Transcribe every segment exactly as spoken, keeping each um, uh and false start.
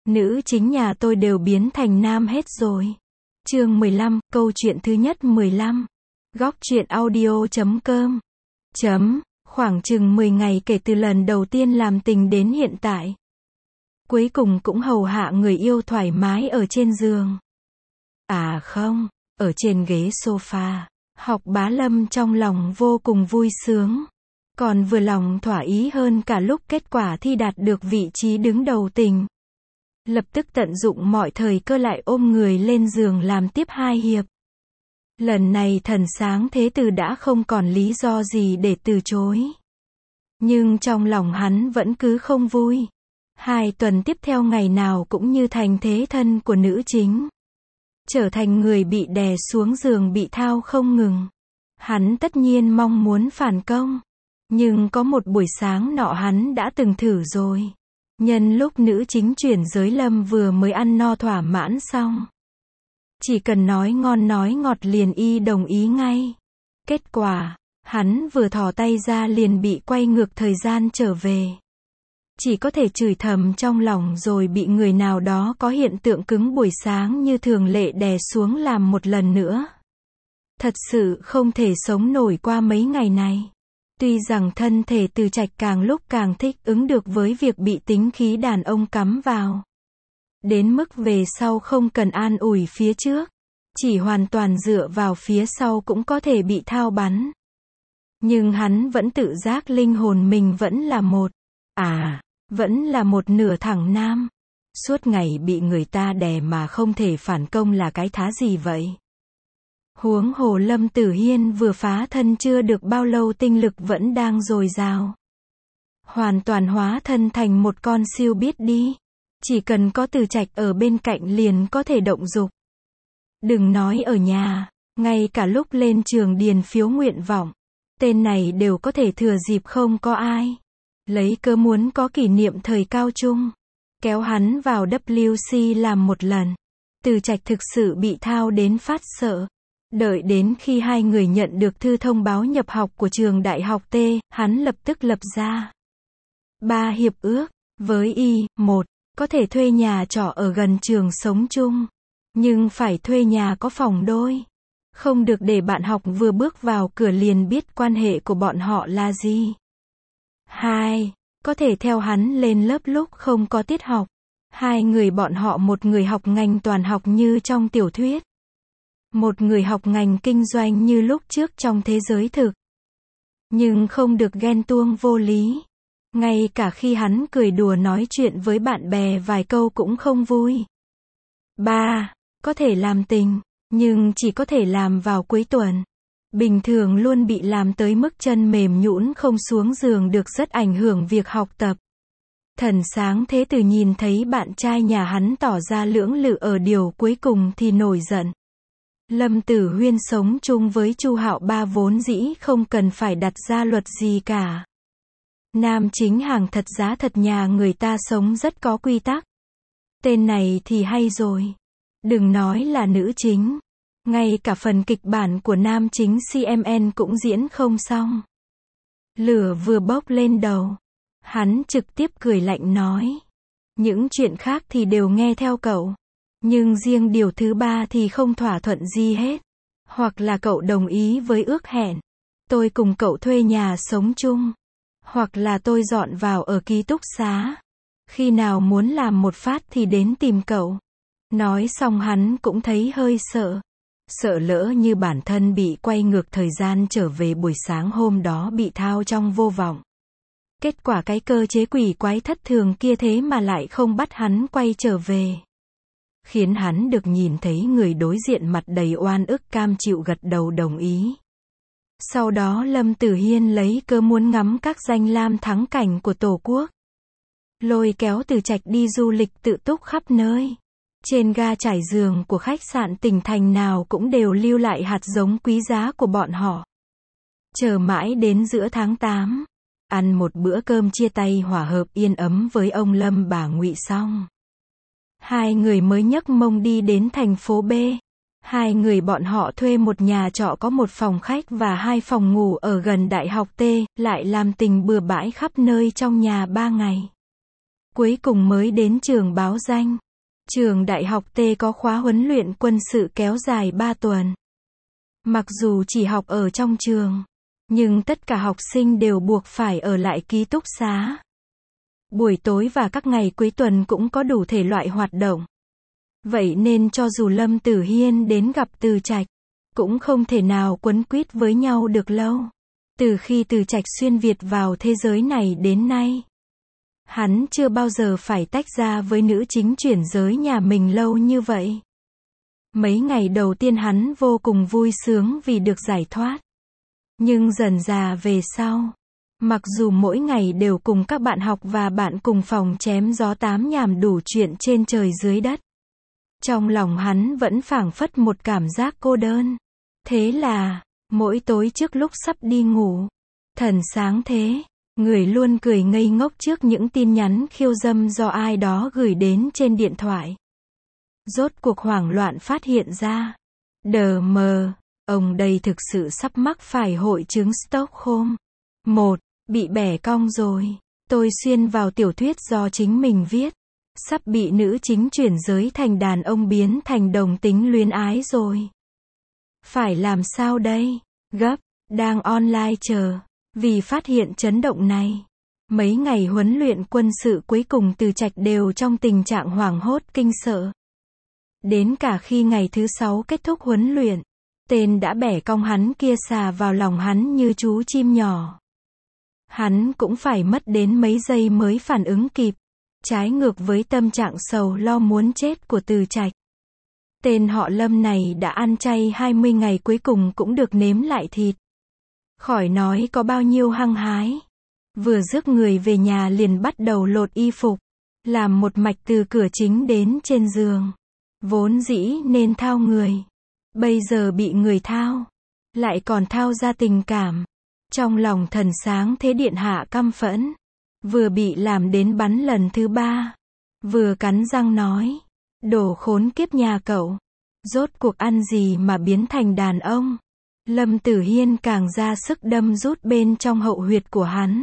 Nữ chính nhà tôi đều biến thành nam hết rồi. Chương mười lăm, câu chuyện thứ nhất mười lăm. Góc truyện audio chấm com. Chấm, khoảng chừng mười ngày kể từ lần đầu tiên làm tình đến hiện tại. Cuối cùng cũng hầu hạ người yêu thoải mái ở trên giường. À không, ở trên ghế sofa. Học Bá Lâm trong lòng vô cùng vui sướng. Còn vừa lòng thỏa ý hơn cả lúc kết quả thi đạt được vị trí đứng đầu tỉnh. Lập tức tận dụng mọi thời cơ lại ôm người lên giường làm tiếp hai hiệp. Lần này thần sáng thế tử đã không còn lý do gì để từ chối. Nhưng trong lòng hắn vẫn cứ không vui. Hai tuần tiếp theo ngày nào cũng như thành thế thân của nữ chính. Trở thành người bị đè xuống giường bị thao không ngừng. Hắn tất nhiên mong muốn phản công. Nhưng có một buổi sáng nọ hắn đã từng thử rồi. Nhân lúc nữ chính chuyển giới Lâm vừa mới ăn no thỏa mãn xong. Chỉ cần nói ngon nói ngọt liền y đồng ý ngay. Kết quả, hắn vừa thò tay ra liền bị quay ngược thời gian trở về. Chỉ có thể chửi thầm trong lòng rồi bị người nào đó có hiện tượng cứng buổi sáng như thường lệ đè xuống làm một lần nữa. Thật sự không thể sống nổi qua mấy ngày này. Tuy rằng thân thể Từ Trạch càng lúc càng thích ứng được với việc bị tính khí đàn ông cắm vào. Đến mức về sau không cần an ủi phía trước. Chỉ hoàn toàn dựa vào phía sau cũng có thể bị thao bắn. Nhưng hắn vẫn tự giác linh hồn mình vẫn là một. À, vẫn là một nửa thằng nam. Suốt ngày bị người ta đè mà không thể phản công là cái thá gì vậy? Huống hồ Lâm Tử Hiên vừa phá thân chưa được bao lâu tinh lực vẫn đang dồi dào. Hoàn toàn hóa thân thành một con siêu biết đi. Chỉ cần có Từ Trạch ở bên cạnh liền có thể động dục. Đừng nói ở nhà, ngay cả lúc lên trường điền phiếu nguyện vọng, tên này đều có thể thừa dịp không có ai. Lấy cớ muốn có kỷ niệm thời cao trung. Kéo hắn vào W C làm một lần. Từ Trạch thực sự bị thao đến phát sợ. Đợi đến khi hai người nhận được thư thông báo nhập học của trường đại học T, hắn lập tức lập ra ba hiệp ước với y. Một, có thể thuê nhà trọ ở gần trường sống chung, nhưng phải thuê nhà có phòng đôi. Không được để bạn học vừa bước vào cửa liền biết quan hệ của bọn họ là gì. Hai, có thể theo hắn lên lớp lúc không có tiết học. Hai người bọn họ một người học ngành toàn học như trong tiểu thuyết. Một người học ngành kinh doanh như lúc trước trong thế giới thực. Nhưng không được ghen tuông vô lý. Ngay cả khi hắn cười đùa nói chuyện với bạn bè vài câu cũng không vui. Ba, có thể làm tình, nhưng chỉ có thể làm vào cuối tuần. Bình thường luôn bị làm tới mức chân mềm nhũn không xuống giường được rất ảnh hưởng việc học tập. Thần sáng thế tử nhìn thấy bạn trai nhà hắn tỏ ra lưỡng lự ở điều cuối cùng thì nổi giận. Lâm Tử Huyên sống chung với Chu Hạo Ba vốn dĩ không cần phải đặt ra luật gì cả. Nam chính hàng thật giá thật nhà người ta sống rất có quy tắc. Tên này thì hay rồi. Đừng nói là nữ chính. Ngay cả phần kịch bản của nam chính xê em en cũng diễn không xong. Lửa vừa bốc lên đầu. Hắn trực tiếp cười lạnh nói. Những chuyện khác thì đều nghe theo cậu. Nhưng riêng điều thứ ba thì không thỏa thuận gì hết. Hoặc là cậu đồng ý với ước hẹn. Tôi cùng cậu thuê nhà sống chung. Hoặc là tôi dọn vào ở ký túc xá. Khi nào muốn làm một phát thì đến tìm cậu. Nói xong hắn cũng thấy hơi sợ. Sợ lỡ như bản thân bị quay ngược thời gian trở về buổi sáng hôm đó bị thao trong vô vọng. Kết quả cái cơ chế quỷ quái thất thường kia thế mà lại không bắt hắn quay trở về. Khiến hắn được nhìn thấy người đối diện mặt đầy oan ức cam chịu gật đầu đồng ý. Sau đó Lâm Tử Hiên lấy cớ muốn ngắm các danh lam thắng cảnh của Tổ quốc. Lôi kéo Từ Trạch đi du lịch tự túc khắp nơi. Trên ga trải giường của khách sạn tỉnh thành nào cũng đều lưu lại hạt giống quý giá của bọn họ. Chờ mãi đến giữa tháng tám. Ăn một bữa cơm chia tay hòa hợp yên ấm với ông Lâm bà Ngụy xong. Hai người mới nhấc mông đi đến thành phố B. Hai người bọn họ thuê một nhà trọ có một phòng khách và hai phòng ngủ ở gần đại học T, lại làm tình bừa bãi khắp nơi trong nhà ba ngày. cuối cùng mới đến trường báo danh. Trường đại học T có khóa huấn luyện quân sự kéo dài ba tuần. Mặc dù chỉ học ở trong trường, nhưng tất cả học sinh đều buộc phải ở lại ký túc xá. Buổi tối và các ngày cuối tuần cũng có đủ thể loại hoạt động. Vậy nên cho dù Lâm Tử Hiên đến gặp Từ Trạch, cũng không thể nào quấn quýt với nhau được lâu. Từ khi Từ Trạch xuyên Việt vào thế giới này đến nay, hắn chưa bao giờ phải tách ra với nữ chính chuyển giới nhà mình lâu như vậy. Mấy ngày đầu tiên hắn vô cùng vui sướng vì được giải thoát. Nhưng dần dà về sau, mặc dù mỗi ngày đều cùng các bạn học và bạn cùng phòng chém gió tám nhảm đủ chuyện trên trời dưới đất, trong lòng hắn vẫn phảng phất một cảm giác cô đơn. Thế là, mỗi tối trước lúc sắp đi ngủ, Thần Sáng Thế, người luôn cười ngây ngốc trước những tin nhắn khiêu dâm do ai đó gửi đến trên điện thoại. Rốt cuộc hoảng loạn phát hiện ra, đờ mờ, ông đây thực sự sắp mắc phải hội chứng Stockholm. Một, bị bẻ cong rồi. Tôi xuyên vào tiểu thuyết do chính mình viết. Sắp bị nữ chính chuyển giới thành đàn ông biến thành đồng tính luyến ái rồi. Phải làm sao đây? Gấp, đang online chờ. Vì phát hiện chấn động này, mấy ngày huấn luyện quân sự cuối cùng Từ Trạch đều trong tình trạng hoảng hốt kinh sợ. Đến cả khi ngày thứ sáu kết thúc huấn luyện, tên đã bẻ cong hắn kia xà vào lòng hắn như chú chim nhỏ. Hắn cũng phải mất đến mấy giây mới phản ứng kịp, trái ngược với tâm trạng sầu lo muốn chết của Từ Trạch. Tên họ Lâm này đã ăn chay hai mươi ngày cuối cùng cũng được nếm lại thịt. Khỏi nói có bao nhiêu hăng hái. Vừa rước người về nhà liền bắt đầu lột y phục, làm một mạch từ cửa chính đến trên giường. Vốn dĩ nên thao người, bây giờ bị người thao, lại còn thao ra tình cảm. Trong lòng Thần Sáng Thế điện hạ căm phẫn, vừa bị làm đến bắn lần thứ ba, vừa cắn răng nói, đồ khốn kiếp nhà cậu, rốt cuộc ăn gì mà biến thành đàn ông. Lâm Tử Hiên càng ra sức đâm rút bên trong hậu huyệt của hắn.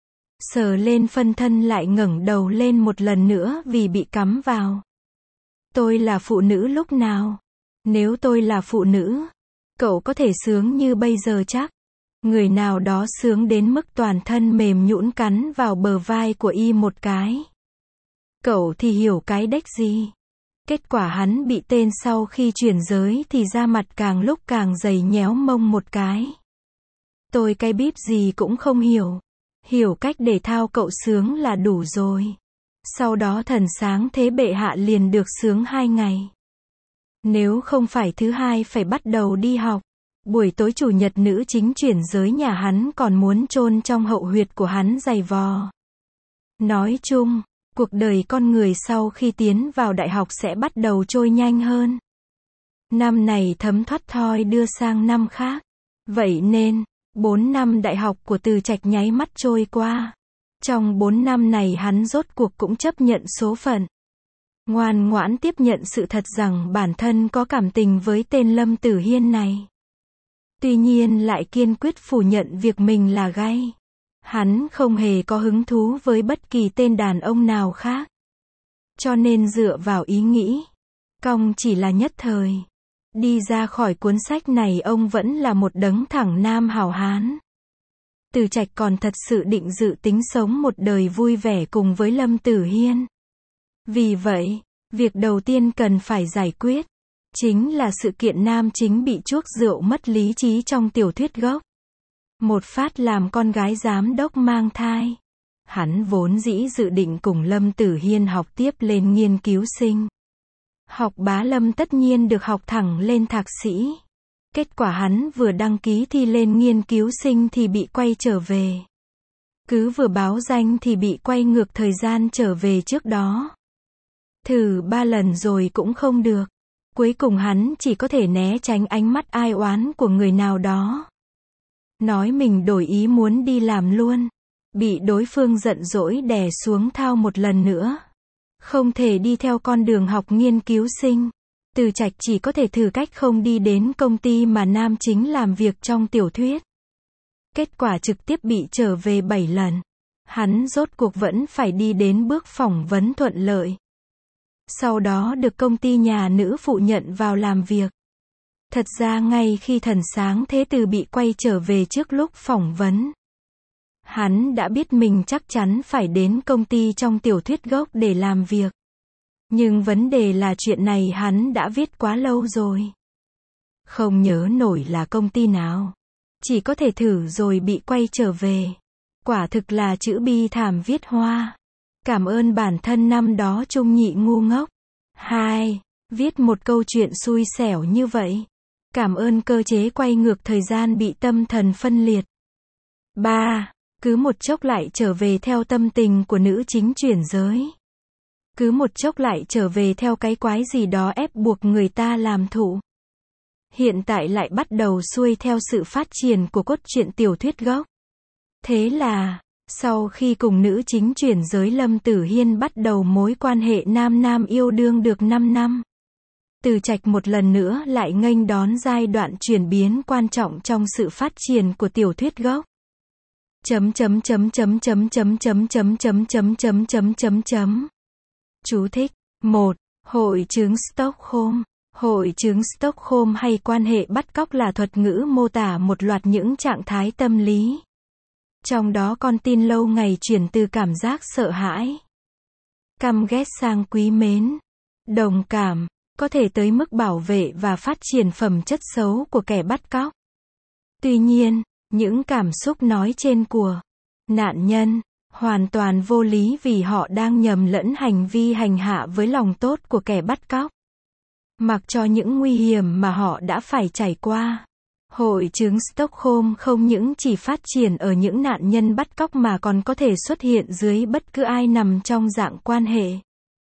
Sờ lên phân thân lại ngẩng đầu lên một lần nữa vì bị cắm vào. Tôi là phụ nữ lúc nào? Nếu tôi là phụ nữ, cậu có thể sướng như bây giờ chắc. Người nào đó sướng đến mức toàn thân mềm nhũn cắn vào bờ vai của y một cái. Cậu thì hiểu cái đếch gì. Kết quả hắn bị tên sau khi chuyển giới thì da mặt càng lúc càng dày nhéo mông một cái. Tôi cái bíp gì cũng không hiểu. Hiểu cách để thao cậu sướng là đủ rồi. Sau đó Thần Sáng Thế bệ hạ liền được sướng hai ngày. Nếu không phải thứ hai phải bắt đầu đi học, buổi tối chủ nhật nữ chính chuyển giới nhà hắn còn muốn chôn trong hậu huyệt của hắn giày vò. Nói chung, cuộc đời con người sau khi tiến vào đại học sẽ bắt đầu trôi nhanh hơn. Năm này thấm thoát thoi đưa sang năm khác. Vậy nên, bốn năm đại học của Từ Trạch nháy mắt trôi qua. Trong bốn năm này hắn rốt cuộc cũng chấp nhận số phận. Ngoan ngoãn tiếp nhận sự thật rằng bản thân có cảm tình với tên Lâm Tử Hiên này. Tuy nhiên lại kiên quyết phủ nhận việc mình là gay. Hắn không hề có hứng thú với bất kỳ tên đàn ông nào khác. Cho nên dựa vào ý nghĩ, cong chỉ là nhất thời. Đi ra khỏi cuốn sách này ông vẫn là một đấng thẳng nam hảo hán. Từ Trạch còn thật sự định dự tính sống một đời vui vẻ cùng với Lâm Tử Hiên. Vì vậy, việc đầu tiên cần phải giải quyết, chính là sự kiện nam chính bị chuốc rượu mất lý trí trong tiểu thuyết gốc. Một phát làm con gái giám đốc mang thai. Hắn vốn dĩ dự định cùng Lâm Tử Hiên học tiếp lên nghiên cứu sinh. Học bá Lâm tất nhiên được học thẳng lên thạc sĩ. Kết quả hắn vừa đăng ký thi lên nghiên cứu sinh thì bị quay trở về. Cứ vừa báo danh thì bị quay ngược thời gian trở về trước đó. Thử ba lần rồi cũng không được. Cuối cùng hắn chỉ có thể né tránh ánh mắt ai oán của người nào đó. Nói mình đổi ý muốn đi làm luôn. Bị đối phương giận dỗi đè xuống thao một lần nữa. Không thể đi theo con đường học nghiên cứu sinh. Từ Trạch chỉ có thể thử cách không đi đến công ty mà nam chính làm việc trong tiểu thuyết. Kết quả trực tiếp bị trở về bảy lần. hắn rốt cuộc vẫn phải đi đến bước phỏng vấn thuận lợi. Sau đó được công ty nhà nữ phụ nhận vào làm việc. Thật ra ngay khi Thần Sáng Thế Từ bị quay trở về trước lúc phỏng vấn, hắn đã biết mình chắc chắn phải đến công ty trong tiểu thuyết gốc để làm việc. Nhưng vấn đề là chuyện này hắn đã viết quá lâu rồi. Không nhớ nổi là công ty nào. Chỉ có thể thử rồi bị quay trở về. Quả thực là chữ bi thảm viết hoa. Cảm ơn bản thân năm đó Trung Nhị ngu ngốc. hai. Viết một câu chuyện xui xẻo như vậy. Cảm ơn cơ chế quay ngược thời gian bị tâm thần phân liệt. ba. Cứ một chốc lại trở về theo tâm tình của nữ chính chuyển giới. Cứ một chốc lại trở về theo cái quái gì đó ép buộc người ta làm thụ. Hiện tại lại bắt đầu xuôi theo sự phát triển của cốt truyện tiểu thuyết gốc. Thế là, sau khi cùng nữ chính chuyển giới Lâm Tử Hiên bắt đầu mối quan hệ nam nam yêu đương được năm năm. Từ Trạch một lần nữa lại nghênh đón giai đoạn chuyển biến quan trọng trong sự phát triển của tiểu thuyết gốc. Chấm chấm chấm chấm chấm chấm chấm chấm chấm chấm chấm chấm chấm chấm. Chú thích. một. Hội chứng Stockholm. Hội chứng Stockholm hay quan hệ bắt cóc là thuật ngữ mô tả một loạt những trạng thái tâm lý. Trong đó con tin lâu ngày chuyển từ cảm giác sợ hãi, căm ghét sang quý mến, đồng cảm, có thể tới mức bảo vệ và phát triển phẩm chất xấu của kẻ bắt cóc. Tuy nhiên, những cảm xúc nói trên của nạn nhân hoàn toàn vô lý vì họ đang nhầm lẫn hành vi hành hạ với lòng tốt của kẻ bắt cóc. Mặc cho những nguy hiểm mà họ đã phải trải qua. Hội chứng Stockholm không những chỉ phát triển ở những nạn nhân bắt cóc mà còn có thể xuất hiện dưới bất cứ ai nằm trong dạng quan hệ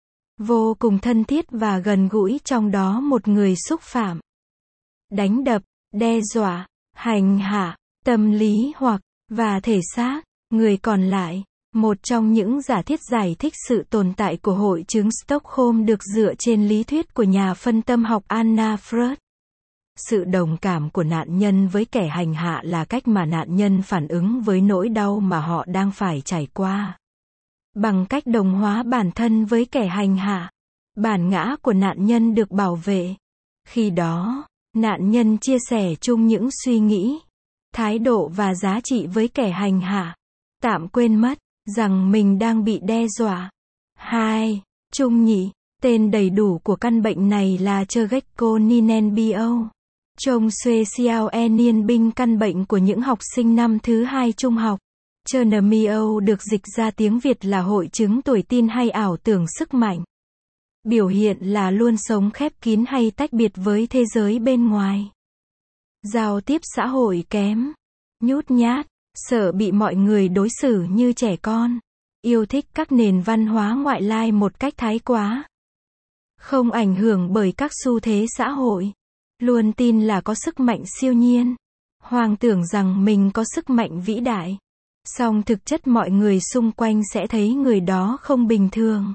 vô cùng thân thiết và gần gũi, trong đó một người xúc phạm, đánh đập, đe dọa, hành hạ, tâm lý hoặc và thể xác người còn lại. Một trong những giả thiết giải thích sự tồn tại của hội chứng Stockholm được dựa trên lý thuyết của nhà phân tâm học Anna Freud. Sự đồng cảm của nạn nhân với kẻ hành hạ là cách mà nạn nhân phản ứng với nỗi đau mà họ đang phải trải qua. Bằng cách đồng hóa bản thân với kẻ hành hạ, bản ngã của nạn nhân được bảo vệ. Khi đó, nạn nhân chia sẻ chung những suy nghĩ, thái độ và giá trị với kẻ hành hạ, tạm quên mất rằng mình đang bị đe dọa. hai. Trung nhị. Tên đầy đủ của căn bệnh này là Churgecko Ninenbio. Trong Xuê Xiao E Niên Binh, căn bệnh của những học sinh năm thứ hai trung học. Chernomio được dịch ra tiếng Việt là hội chứng tuổi tin hay ảo tưởng sức mạnh. Biểu hiện là luôn sống khép kín hay tách biệt với thế giới bên ngoài. Giao tiếp xã hội kém, nhút nhát, sợ bị mọi người đối xử như trẻ con, yêu thích các nền văn hóa ngoại lai một cách thái quá, không ảnh hưởng bởi các xu thế xã hội, luôn tin là có sức mạnh siêu nhiên, hoang tưởng rằng mình có sức mạnh vĩ đại, song thực chất mọi người xung quanh sẽ thấy người đó không bình thường.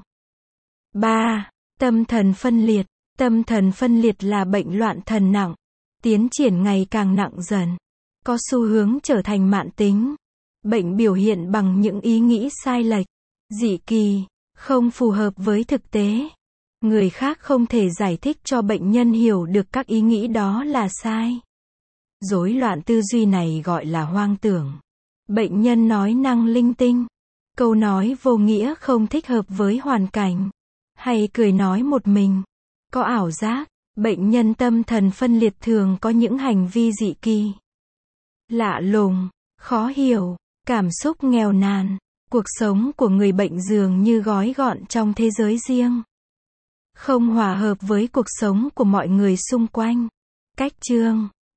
ba. Tâm thần phân liệt. Tâm thần phân liệt là bệnh loạn thần nặng, tiến triển ngày càng nặng dần, có xu hướng trở thành mãn tính. Bệnh biểu hiện bằng những ý nghĩ sai lệch, dị kỳ, không phù hợp với thực tế. Người khác không thể giải thích cho bệnh nhân hiểu được các ý nghĩ đó là sai. Rối loạn tư duy này gọi là hoang tưởng. Bệnh nhân nói năng linh tinh, câu nói vô nghĩa không thích hợp với hoàn cảnh, hay cười nói một mình, có ảo giác. Bệnh nhân tâm thần phân liệt thường có những hành vi dị kỳ, lạ lùng, khó hiểu, cảm xúc nghèo nàn. Cuộc sống của người bệnh dường như gói gọn trong thế giới riêng, không hòa hợp với cuộc sống của mọi người xung quanh. Cách chương